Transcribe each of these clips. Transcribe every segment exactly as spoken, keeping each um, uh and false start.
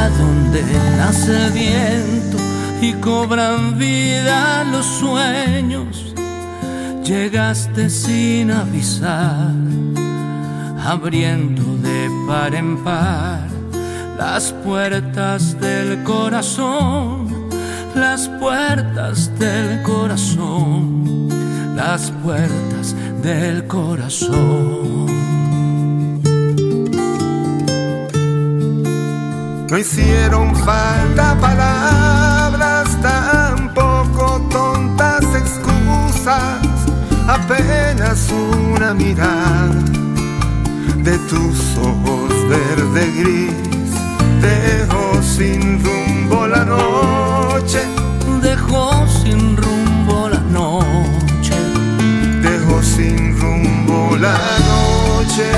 donde nace el viento y cobran vida los sueños. Llegaste sin avisar, abriendo de par en par las puertas del corazón, las puertas del corazón, las puertas del corazón. No hicieron falta palabras, tampoco tontas excusas, apenas una mirada de tus ojos verde gris. Dejó sin rumbo la noche, dejó sin rumbo la noche, dejó sin rumbo la noche.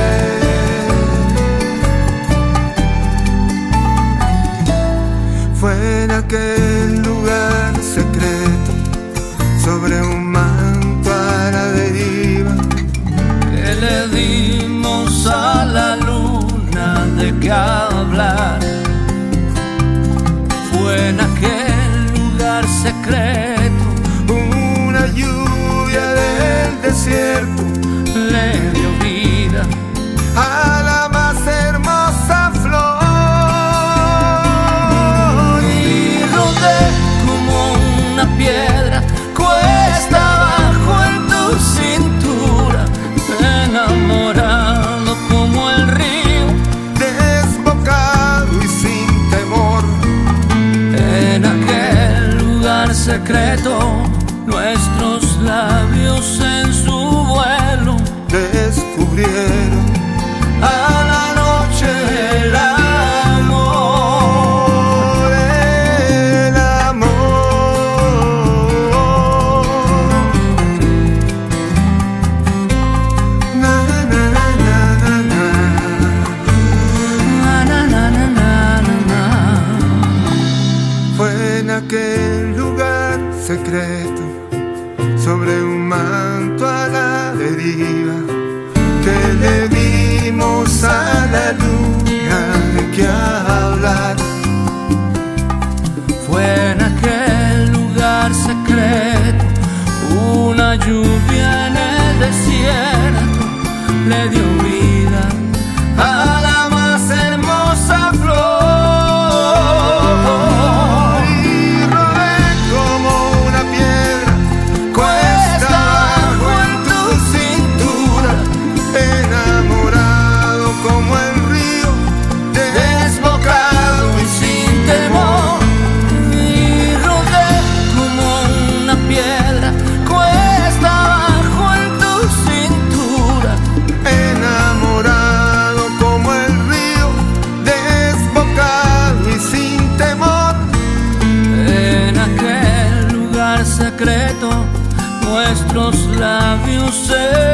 Fue en aquel lugar secreto, sobre un manto a la deriva, que le dimos a la luna de qué hablar. Fue en aquel lugar secreto, una lluvia del desierto le dio vida a la más hermosa flor. Piedra cuesta abajo en tu cintura, enamorado como el río, desbocado y sin temor. En aquel lugar secreto, nuestros labios en su vuelo descubrieron a la noche el amor. Aquel lugar secreto, sobre un manto a la deriva, que le dimos a la luna de qué hablar. Fue en aquel lugar secreto, una lluvia en el desierto le dio vida a la más hermosa flor. Secreto, nuestros labios se